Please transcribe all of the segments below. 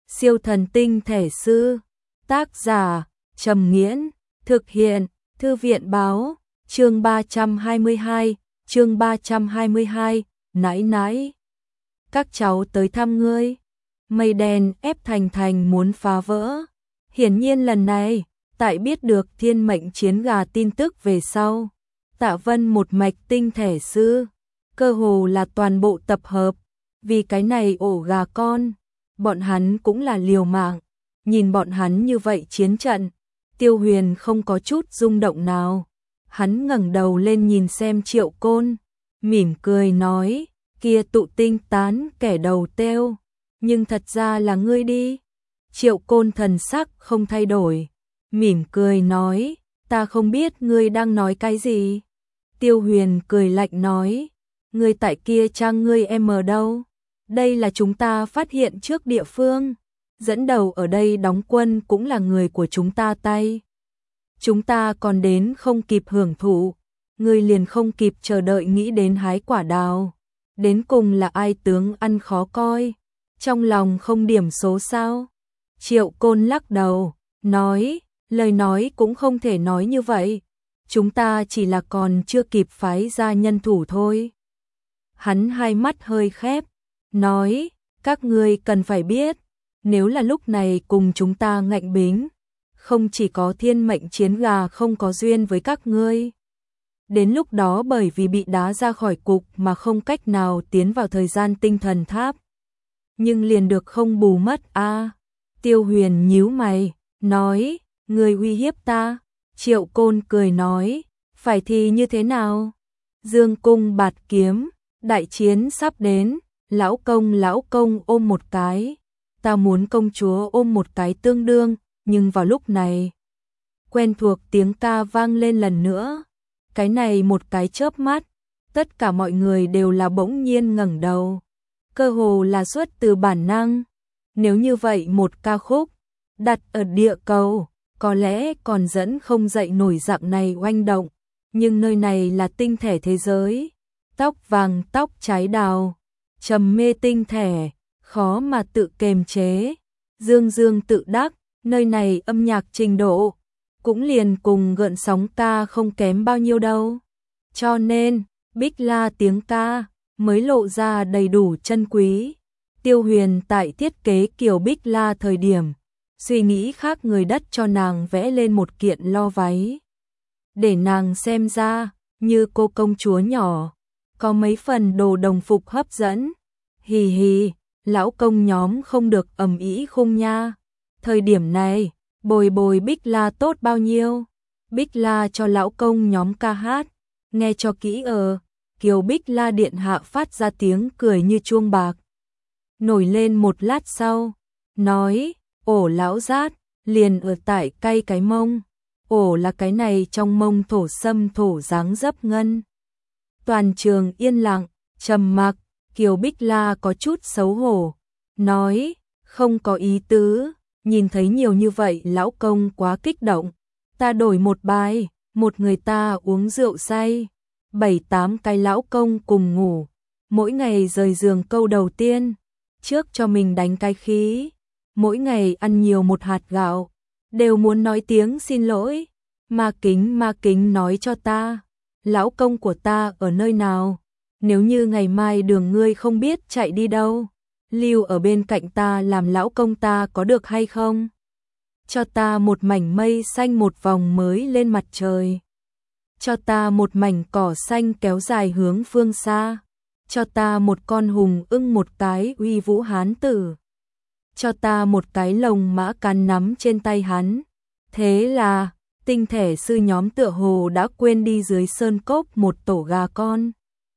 Siêu thần tinh thể sư. Tác giả Trầm Nghiễn. Thực hiện Thư viện báo. Chương 322. Chương 322. Nãi nãi, các cháu tới thăm ngươi. Mây đen ép Thành Thành muốn phá vỡ. Hiển nhiên lần này, tại biết được thiên mệnh chiến gà tin tức về sau, Tạ Vân một mạch tinh thể sư, cơ hồ là toàn bộ tập hợp. Vì cái này ổ gà con, bọn hắn cũng là liều mạng. Nhìn bọn hắn như vậy chiến trận, Tiêu Huyền không có chút rung động nào. Hắn ngẩng đầu lên nhìn xem Triệu Côn, mỉm cười nói, kia tụ tinh tán kẻ đầu têu, nhưng thật ra là ngươi đi. Triệu Côn thần sắc không thay đổi, mỉm cười nói, ta không biết ngươi đang nói cái gì. Tiêu Huyền cười lạnh nói, ngươi tại kia trang ngươi em ở đâu? Đây là chúng ta phát hiện trước địa phương, dẫn đầu ở đây đóng quân cũng là người của chúng ta tay. Chúng ta còn đến không kịp hưởng thụ, ngươi liền không kịp chờ đợi nghĩ đến hái quả đào. Đến cùng là ai tướng ăn khó coi, trong lòng không điểm số sao? Triệu Côn lắc đầu, nói, lời nói cũng không thể nói như vậy. Chúng ta chỉ là còn chưa kịp phái ra nhân thủ thôi. Hắn hai mắt hơi khép, nói, các ngươi cần phải biết, nếu là lúc này cùng chúng ta ngạnh bính, không chỉ có thiên mệnh chiến gà không có duyên với các ngươi. Đến lúc đó bởi vì bị đá ra khỏi cục mà không cách nào tiến vào thời gian tinh thần tháp. Nhưng liền được không bù mất a. Tiêu Huyền nhíu mày, nói, người uy hiếp ta. Triệu Côn cười nói, phải thì như thế nào? Dương cung bạt kiếm, đại chiến sắp đến, lão công ôm một cái. Ta muốn công chúa ôm một cái tương đương, nhưng vào lúc này, quen thuộc tiếng ca vang lên lần nữa. Cái này một cái chớp mắt, tất cả mọi người đều là bỗng nhiên ngẩng đầu. Cơ hồ là xuất từ bản năng. Nếu như vậy một ca khúc, đặt ở địa cầu, có lẽ còn dẫn không dậy nổi dạng này oanh động. Nhưng nơi này là tinh thể thế giới. Tóc vàng tóc trái đào, trầm mê tinh thể, khó mà tự kềm chế. Dương dương tự đắc, nơi này âm nhạc trình độ cũng liền cùng gợn sóng ca không kém bao nhiêu đâu. Cho nên, Bích La tiếng ca mới lộ ra đầy đủ chân quý. Tiêu Huyền tại thiết kế kiểu Bích La thời điểm, suy nghĩ khác người đất cho nàng vẽ lên một kiện lo váy. Để nàng xem ra, như cô công chúa nhỏ, có mấy phần đồ đồng phục hấp dẫn. Hì hì, lão công nhóm không được ầm ĩ khung nha. Thời điểm này, bồi bồi Bích La tốt bao nhiêu. Bích La cho lão công nhóm ca hát, nghe cho kỹ Kiều Bích La điện hạ phát ra tiếng cười như chuông bạc. Nổi lên một lát sau, nói, ổ lão rát, liền ở tại cay cái mông. Ổ là cái này trong mông thổ sâm thổ dáng dấp ngân. Toàn trường yên lặng, trầm mặc. Kiều Bích La có chút xấu hổ, nói, không có ý tứ, nhìn thấy nhiều như vậy lão công quá kích động. Ta đổi một bài, một người ta uống rượu say, 7-8 cái lão công cùng ngủ, mỗi ngày rời giường câu đầu tiên, trước cho mình đánh cái khí, mỗi ngày ăn nhiều một hạt gạo, đều muốn nói tiếng xin lỗi. Ma kính nói cho ta, lão công của ta ở nơi nào? Nếu như ngày mai đường ngươi không biết chạy đi đâu, lưu ở bên cạnh ta làm lão công ta có được hay không? Cho ta một mảnh mây xanh một vòng mới lên mặt trời. Cho ta một mảnh cỏ xanh kéo dài hướng phương xa. Cho ta một con hùng ưng một cái uy vũ hán tử. Cho ta một cái lồng mã cắn nắm trên tay hắn. Thế là, tinh thể sư nhóm tựa hồ đã quên đi dưới sơn cốc một tổ gà con.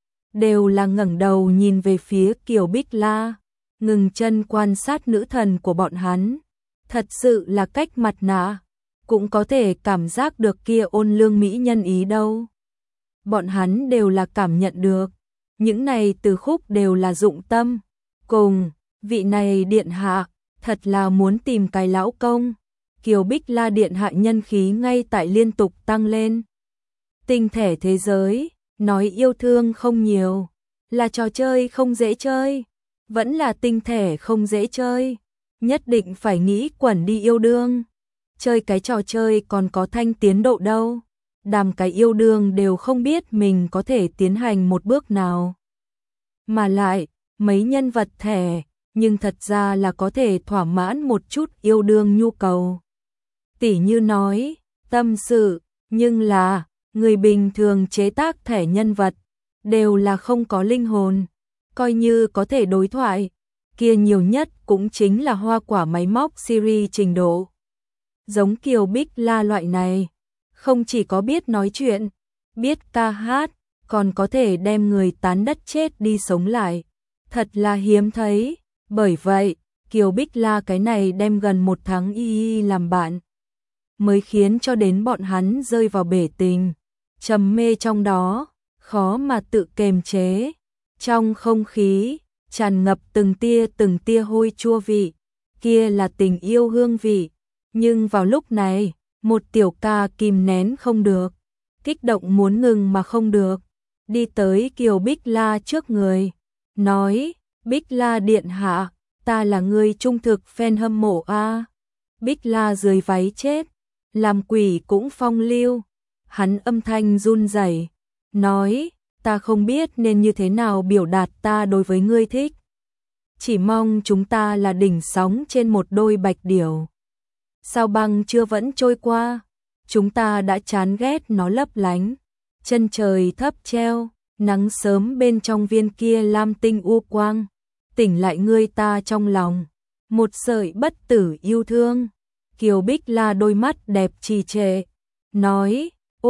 Đều là ngẩng đầu nhìn về phía Kiều Bích La, ngừng chân quan sát nữ thần của bọn hắn. Thật sự là cách mặt nạ, cũng có thể cảm giác được kia ôn lương mỹ nhân ý đâu. Bọn hắn đều là cảm nhận được, những này từ khúc đều là dụng tâm. Cùng, vị này điện hạ, thật là muốn tìm cái lão công. Kiều Bích La điện hạ nhân khí ngay tại liên tục tăng lên. Tinh thể thế giới, nói yêu thương không nhiều, là trò chơi không dễ chơi, vẫn là tinh thể không dễ chơi. nhất định phải nghĩ quẩn đi yêu đương. Chơi cái trò chơi còn có thanh tiến độ đâu. Đàm cái yêu đương đều không biết mình có thể tiến hành một bước nào. Mà lại, mấy nhân vật thẻ, nhưng thật ra là có thể thỏa mãn một chút yêu đương nhu cầu. Tỉ như nói, tâm sự, nhưng là, người bình thường chế tác thẻ nhân vật, đều là không có linh hồn, coi như có thể đối thoại, kia nhiều nhất cũng chính là hoa quả máy móc series trình độ. Giống Kiều Bích La loại này, không chỉ có biết nói chuyện, biết ca hát, còn có thể đem người tán đất chết đi sống lại. Thật là hiếm thấy, bởi vậy, Kiều Bích La cái này đem gần 1 tháng y làm bạn, mới khiến cho đến bọn hắn rơi vào bể tình, trầm mê trong đó, khó mà tự kềm chế. Trong không khí, tràn ngập từng tia hôi chua vị, kia là tình yêu hương vị. Nhưng vào lúc này, một tiểu ca kìm nén không được, kích động muốn ngừng mà không được, đi tới Kiều Bích La trước người, nói, Bích La điện hạ, ta là người trung thực fan hâm mộ a. Bích La dưới váy chết, làm quỷ cũng phong lưu, hắn âm thanh run rẩy, nói, ta không biết nên như thế nào biểu đạt ta đối với ngươi thích. Chỉ mong chúng ta là đỉnh sóng trên một đôi bạch điểu. Sao băng chưa vẫn trôi qua, chúng ta đã chán ghét nó lấp lánh, chân trời thấp treo, nắng sớm bên trong viên kia lam tinh u quang, tỉnh lại ngươi ta trong lòng, một sợi bất tử yêu thương. Kiều Bích La đôi mắt đẹp trì trệ, nói,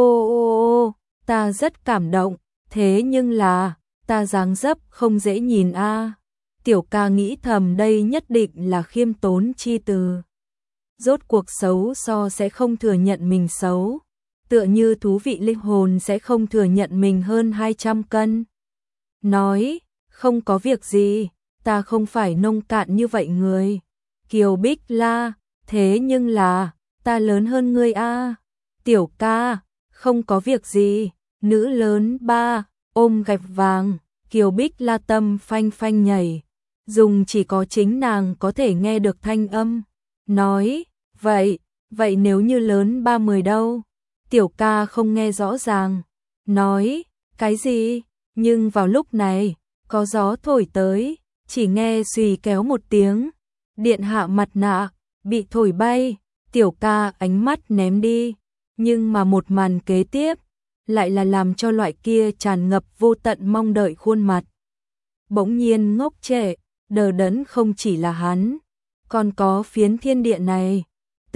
ô, ta rất cảm động, thế nhưng là, ta dáng dấp không dễ nhìn a. Tiểu ca nghĩ thầm đây nhất định là khiêm tốn chi từ. Rốt cuộc xấu so sẽ không thừa nhận mình xấu, tựa như thú vị linh hồn sẽ không thừa nhận mình hơn 200 cân. Nói, không có việc gì, ta không phải nông cạn như vậy người. Kiều Bích La, thế nhưng là, ta lớn hơn ngươi a. Tiểu ca, không có việc gì, nữ lớn ba, ôm gạch vàng. Kiều Bích La tâm phanh phanh nhảy, dùng chỉ có chính nàng có thể nghe được thanh âm. Nói, vậy nếu như lớn 30 đâu? Tiểu ca không nghe rõ ràng. Nói, cái gì? Nhưng vào lúc này, có gió thổi tới, chỉ nghe xùy kéo một tiếng. Điện hạ mặt nạ, bị thổi bay, tiểu ca ánh mắt ném đi. Nhưng mà một màn kế tiếp, lại là làm cho loại kia tràn ngập vô tận mong đợi khuôn mặt. Bỗng nhiên ngốc trệ, đờ đẫn không chỉ là hắn, còn có phiến thiên địa này.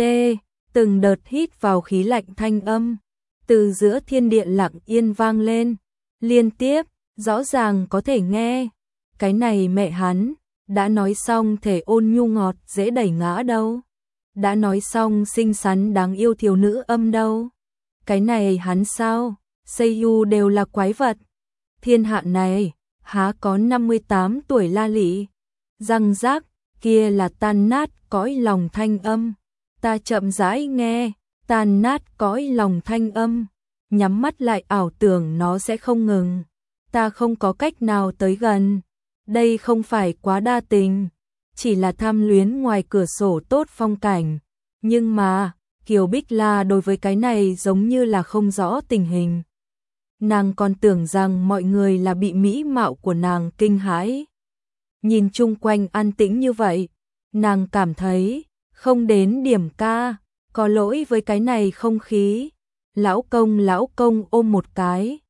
Từng đợt hít vào khí lạnh thanh âm, từ giữa thiên địa lặng yên vang lên, liên tiếp, rõ ràng có thể nghe. Cái này mẹ hắn, đã nói xong thể ôn nhu ngọt dễ đẩy ngã đâu. Đã nói xong xinh xắn đáng yêu thiếu nữ âm đâu. Cái này hắn sao, Seiyu đều là quái vật. Thiên hạ này, há có 58 tuổi la lị. Răng rác, kia là tan nát cõi lòng thanh âm. Ta chậm rãi nghe, tan nát cõi lòng thanh âm, nhắm mắt lại ảo tưởng nó sẽ không ngừng. Ta không có cách nào tới gần. Đây không phải quá đa tình, chỉ là tham luyến ngoài cửa sổ tốt phong cảnh. Nhưng mà, Kiều Bích La đối với cái này giống như là không rõ tình hình. Nàng còn tưởng rằng mọi người là bị mỹ mạo của nàng kinh hãi. Nhìn chung quanh an tĩnh như vậy, nàng cảm thấy không đến điểm ca, có lỗi với cái này không khí. Lão công ôm một cái,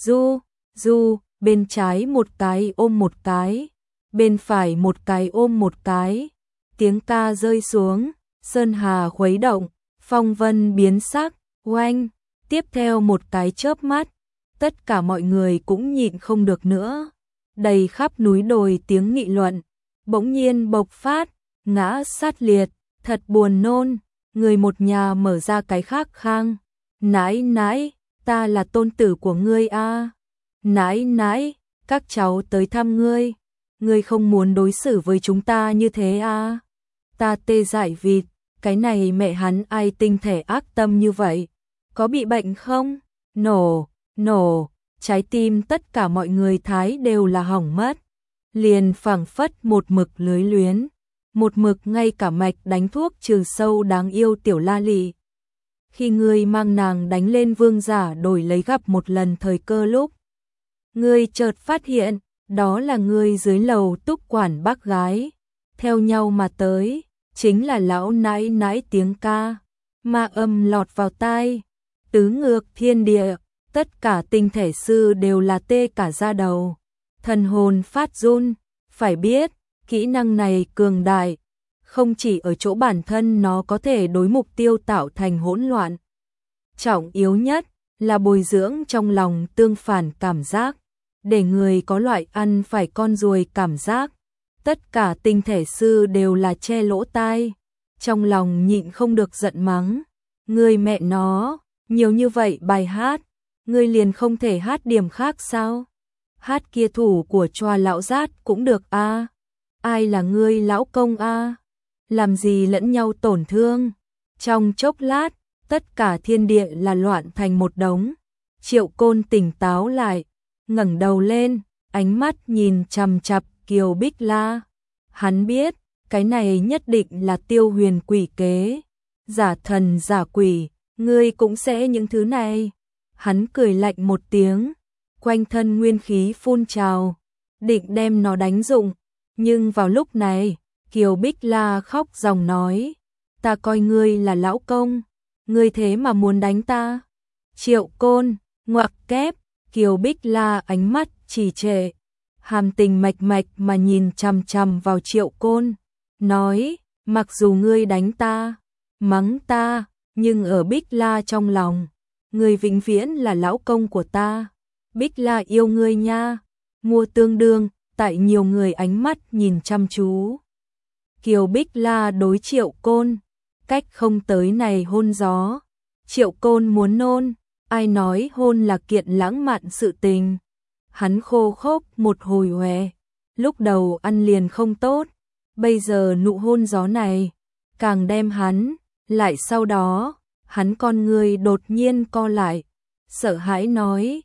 Du, bên trái một cái ôm một cái, bên phải một cái ôm một cái. Tiếng ca rơi xuống, sơn hà khuấy động, phong vân biến sắc, oanh, tiếp theo một cái chớp mắt, tất cả mọi người cũng nhịn không được nữa. Đầy khắp núi đồi tiếng nghị luận, bỗng nhiên bộc phát, ngã sát liệt, thật buồn nôn, người một nhà mở ra cái khác khang. Nãi, ta là tôn tử của ngươi a. Nãi, các cháu tới thăm ngươi, ngươi không muốn đối xử với chúng ta như thế a. Ta tê dại vịt, cái này mẹ hắn ai tinh thể ác tâm như vậy, có bị bệnh không? Nổ, trái tim tất cả mọi người thái đều là hỏng mất, liền phảng phất một mực lưới luyến. một mực ngay cả mạch đánh thuốc trừ sâu đáng yêu tiểu la lị. Khi ngươi mang nàng đánh lên vương giả đổi lấy gặp một lần thời cơ lúc. Ngươi chợt phát hiện, đó là ngươi dưới lầu túc quản bác gái. Theo nhau mà tới, chính là lão nãi nãi tiếng ca. Ma âm lọt vào tai, tứ ngược thiên địa, tất cả tinh thể sư đều là tê cả da đầu. Thần hồn phát run, phải biết, kỹ năng này cường đại, không chỉ ở chỗ bản thân nó có thể đối mục tiêu tạo thành hỗn loạn. Trọng yếu nhất là bồi dưỡng trong lòng tương phản cảm giác, để người có loại ăn phải con ruồi cảm giác. Tất cả tinh thể sư đều là che lỗ tai, trong lòng nhịn không được giận mắng. Người mẹ nó, nhiều như vậy bài hát, ngươi liền không thể hát điểm khác sao? Hát kia thủ của choa lão rát cũng được a. Ai là ngươi lão công a? Làm gì lẫn nhau tổn thương? Trong chốc lát, tất cả thiên địa là loạn thành một đống. Triệu Côn tỉnh táo lại, ngẩng đầu lên, ánh mắt nhìn chằm chằm Kiều Bích La. Hắn biết, cái này nhất định là Tiêu Huyền quỷ kế. Giả thần giả quỷ, ngươi cũng sẽ những thứ này. Hắn cười lạnh một tiếng, quanh thân nguyên khí phun trào, định đem nó đánh dụng. Nhưng vào lúc này, Kiều Bích La khóc ròng nói, ta coi ngươi là lão công, ngươi thế mà muốn đánh ta. Triệu Côn, ngoặc kép, Kiều Bích La ánh mắt trì trệ, hàm tình mạch mạch mà nhìn chằm chằm vào Triệu Côn, nói, mặc dù ngươi đánh ta, mắng ta, nhưng ở Bích La trong lòng, ngươi vĩnh viễn là lão công của ta. Bích La yêu ngươi nha. Mua tương đương, tại nhiều người ánh mắt nhìn chăm chú. Kiều Bích La đối Triệu Côn, cách không tới này hôn gió. Triệu Côn muốn nôn, ai nói hôn là kiện lãng mạn sự tình. Hắn khô khốc một hồi hòe, lúc đầu ăn liền không tốt, bây giờ nụ hôn gió này, càng đem hắn, lại sau đó, hắn con người đột nhiên co lại, sợ hãi nói,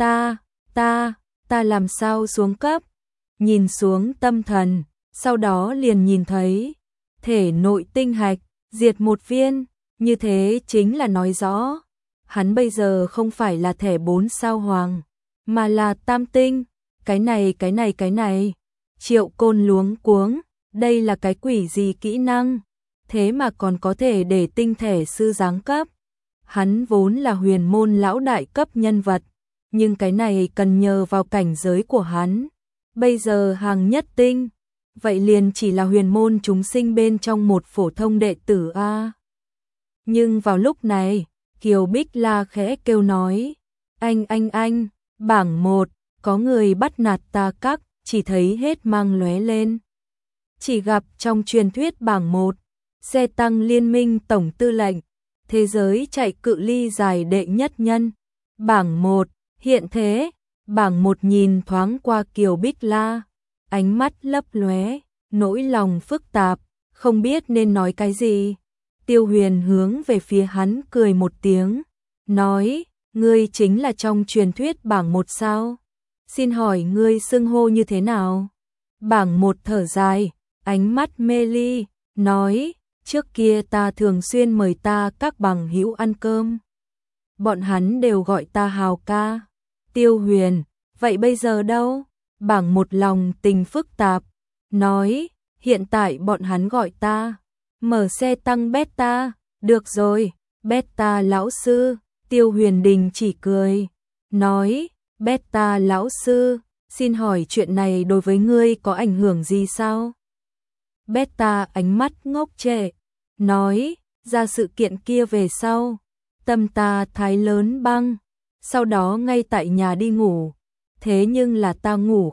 ta làm sao xuống cấp, nhìn xuống tâm thần, sau đó liền nhìn thấy, thể nội tinh hạch, diệt một viên, như thế chính là nói rõ, hắn bây giờ không phải là thẻ 4 sao hoàng, mà là tam tinh, cái này, Triệu Côn luống cuống, đây là cái quỷ gì kỹ năng, thế mà còn có thể để tinh thể sư giáng cấp. Hắn vốn là huyền môn lão đại cấp nhân vật, nhưng cái này cần nhờ vào cảnh giới của hắn. Bây giờ hàng nhất tinh, vậy liền chỉ là huyền môn chúng sinh bên trong một phổ thông đệ tử a. Nhưng vào lúc này, Kiều Bích La khẽ kêu nói, anh, bảng 1, có người bắt nạt ta các, chỉ thấy hết mang lóe lên. Chỉ gặp trong truyền thuyết bảng 1, xe tăng liên minh tổng tư lệnh, thế giới chạy cự ly dài đệ nhất nhân. Bảng 1, hiện thế, bảng 1 nhìn thoáng qua Kiều Bích La, ánh mắt lấp lóe, nỗi lòng phức tạp, không biết nên nói cái gì. Tiêu Huyền hướng về phía hắn cười một tiếng, nói, ngươi chính là trong truyền thuyết bảng 1 sao? Xin hỏi ngươi xưng hô như thế nào? Bảng 1 thở dài, ánh mắt mê ly, nói, trước kia ta thường xuyên mời ta các bằng hữu ăn cơm. Bọn hắn đều gọi ta Hào ca. Tiêu Huyền, vậy bây giờ đâu? Bảng 1 lòng tình phức tạp, nói, hiện tại bọn hắn gọi ta, mở xe tăng beta, được rồi, beta lão sư. Tiêu Huyền đình chỉ cười, nói, beta lão sư, xin hỏi chuyện này đối với ngươi có ảnh hưởng gì sao? Beta ánh mắt ngốc trệ, nói, ra sự kiện kia về sau, tâm ta thái lớn băng, sau đó ngay tại nhà đi ngủ, thế nhưng là ta ngủ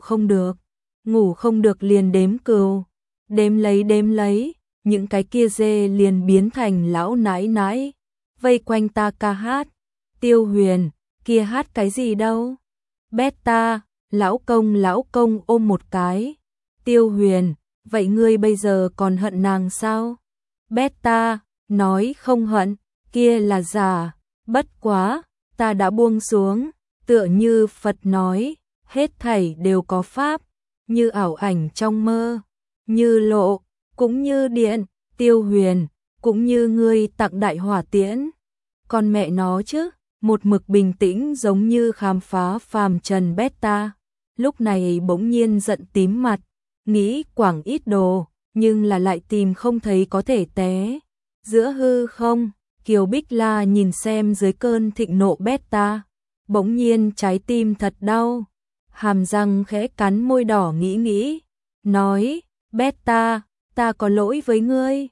không được liền đếm cừu, đếm lấy, những cái kia dê liền biến thành lão nãi nãi, vây quanh ta ca hát. Tiêu Huyền, kia hát cái gì đâu? Beta, lão công ôm một cái. Tiêu Huyền, vậy ngươi bây giờ còn hận nàng sao? Beta, nói không hận, kia là giả, bất quá, ta đã buông xuống, tựa như Phật nói, hết thảy đều có pháp, như ảo ảnh trong mơ, như lộ, cũng như điện, Tiêu Huyền, cũng như ngươi tặng đại hỏa tiễn. Con mẹ nó chứ, một mực bình tĩnh giống như khám phá phàm trần beta. Lúc này bỗng nhiên giận tím mặt, nghĩ quảng ít đồ, nhưng là lại tìm không thấy có thể té. Giữa hư không, Kiều Bích La nhìn xem dưới cơn thịnh nộ beta, bỗng nhiên trái tim thật đau, hàm răng khẽ cắn môi đỏ nghĩ, nói, beta, ta có lỗi với ngươi.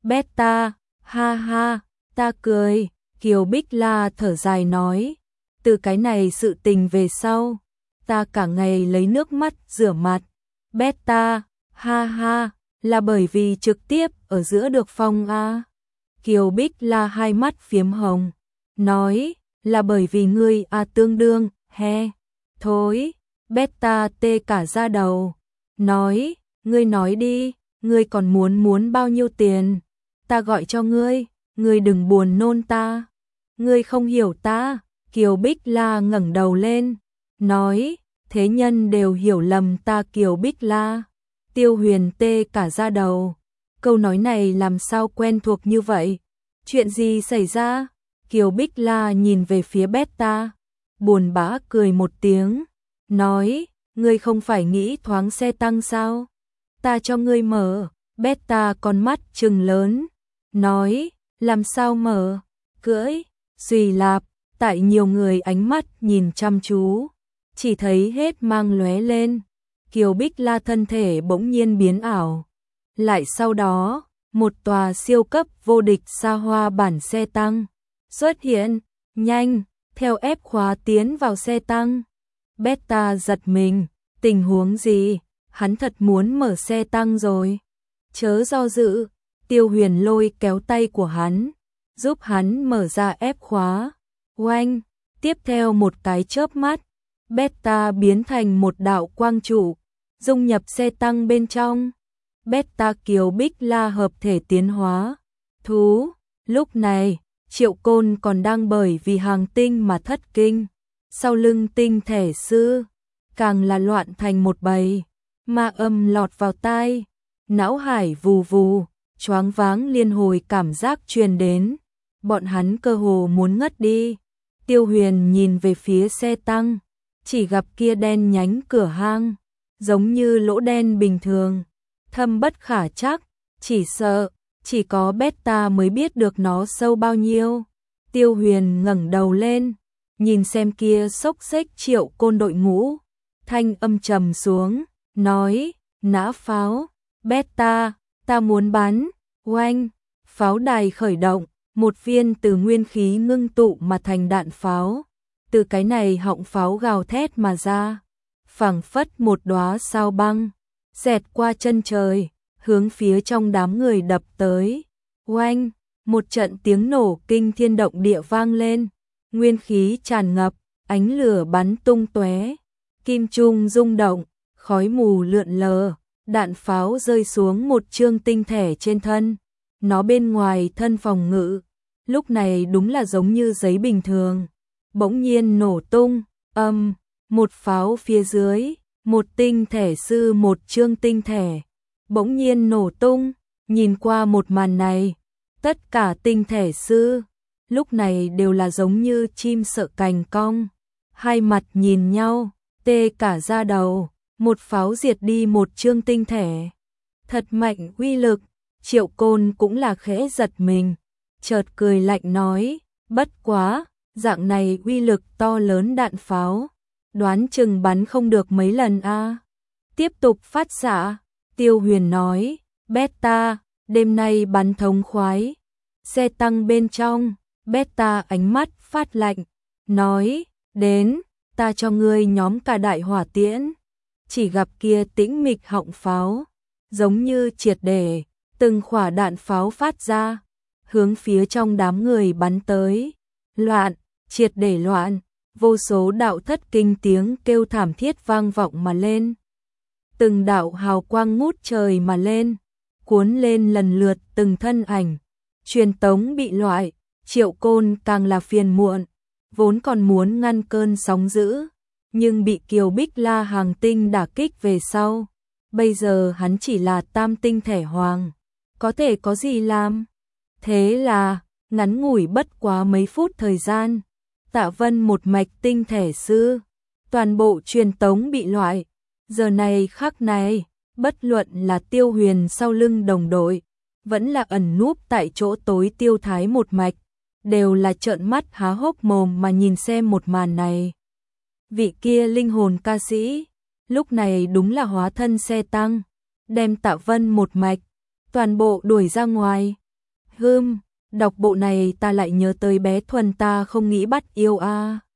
Beta, ha ha, ta cười. Kiều Bích La thở dài nói, từ cái này sự tình về sau, ta cả ngày lấy nước mắt rửa mặt. Beta, ha ha, là bởi vì trực tiếp ở giữa được phong a. Kiều Bích La hai mắt phiếm hồng, nói, là bởi vì ngươi tương đương, he. Thối, Beta tê cả da đầu, nói, ngươi nói đi, ngươi còn muốn bao nhiêu tiền, ta gọi cho ngươi đừng buồn nôn ta. Ngươi không hiểu ta. Kiều Bích La ngẩng đầu lên, nói, thế nhân đều hiểu lầm ta. Kiều Bích La. Tiêu Huyền tê cả da đầu, câu nói này làm sao quen thuộc như vậy, chuyện gì xảy ra? Kiều Bích La nhìn về phía Beta, buồn bã cười một tiếng, nói, ngươi không phải nghĩ thoáng xe tăng sao? Ta cho ngươi mở. Beta con mắt trừng lớn, nói, làm sao mở? Cưỡi. Xùy lạp, tại nhiều người ánh mắt nhìn chăm chú, chỉ thấy hết mang lóe lên, Kiều Bích La thân thể bỗng nhiên biến ảo. Lại sau đó, một tòa siêu cấp vô địch xa hoa bản xe tăng xuất hiện, nhanh, theo ép khóa tiến vào xe tăng. Beta giật mình, tình huống gì? Hắn thật muốn mở xe tăng rồi. Chớ do dự, Tiêu Huyền lôi kéo tay của hắn, giúp hắn mở ra ép khóa. Oanh, tiếp theo một cái chớp mắt, Beta biến thành một đạo quang trụ, dung nhập xe tăng bên trong. Beta Kiều Bích La hợp thể tiến hóa. Thú, lúc này, Triệu Côn còn đang bởi vì hàng tinh mà thất kinh. Sau lưng tinh thể sư, càng là loạn thành một bầy, ma âm lọt vào tai, não hải vù vù, choáng váng liên hồi cảm giác truyền đến. Bọn hắn cơ hồ muốn ngất đi. Tiêu Huyền nhìn về phía xe tăng, chỉ gặp kia đen nhánh cửa hang, giống như lỗ đen bình thường, thâm bất khả trắc, chỉ sợ chỉ có Beta mới biết được nó sâu bao nhiêu. Tiêu Huyền ngẩng đầu lên, nhìn xem kia xốc xếch Triệu Côn đội ngũ, thanh âm trầm xuống, nói, nã pháo. Beta, ta muốn bắn. Oanh, pháo đài khởi động, một viên từ nguyên khí ngưng tụ mà thành đạn pháo, từ cái này họng pháo gào thét mà ra, phảng phất một đóa sao băng, xẹt qua chân trời, hướng phía trong đám người đập tới. Oanh, một trận tiếng nổ kinh thiên động địa vang lên, nguyên khí tràn ngập, ánh lửa bắn tung tóe, kim trung rung động, khói mù lượn lờ, đạn pháo rơi xuống một chương tinh thể trên thân. Nó bên ngoài thân phòng ngự, lúc này đúng là giống như giấy bình thường, bỗng nhiên nổ tung, một pháo phía dưới, một tinh thể sư một chương tinh thể, bỗng nhiên nổ tung. Nhìn qua một màn này, tất cả tinh thể sư, lúc này đều là giống như chim sợ cành cong, hai mặt nhìn nhau, tê cả da đầu, một pháo diệt đi một chương tinh thể. Thật mạnh uy lực. Triệu Côn cũng là khẽ giật mình, chợt cười lạnh nói, bất quá, dạng này uy lực to lớn đạn pháo, đoán chừng bắn không được mấy lần a. Tiếp tục phát xạ. Tiêu Huyền nói, Beta, đêm nay bắn thống khoái. Xe tăng bên trong, Beta ánh mắt phát lạnh, nói, đến, ta cho ngươi nhóm cả đại hỏa tiễn. Chỉ gặp kia tĩnh mịch họng pháo, giống như triệt để, từng khỏa đạn pháo phát ra, hướng phía trong đám người bắn tới. Loạn, triệt để loạn, vô số đạo thất kinh tiếng kêu thảm thiết vang vọng mà lên. Từng đạo hào quang ngút trời mà lên, cuốn lên lần lượt từng thân ảnh. Truyền tống bị loại, Triệu Côn càng là phiền muộn, vốn còn muốn ngăn cơn sóng dữ, nhưng bị Kiều Bích La hàng tinh đả kích về sau. Bây giờ hắn chỉ là tam tinh thể hoàng, có thể có gì làm. Thế là, ngắn ngủi bất quá mấy phút thời gian, Tạ Vân một mạch tinh thể sư, toàn bộ truyền tống bị loại. Giờ này khắc này, bất luận là Tiêu Huyền sau lưng đồng đội, vẫn là ẩn núp tại chỗ tối Tiêu Thái một mạch, đều là trợn mắt há hốc mồm mà nhìn xem một màn này. Vị kia linh hồn ca sĩ, lúc này đúng là hóa thân xe tăng, đem Tạ Vân một mạch, toàn bộ đuổi ra ngoài. Đọc bộ này ta lại nhớ tới bé Thuần ta không nghĩ bắt yêu a.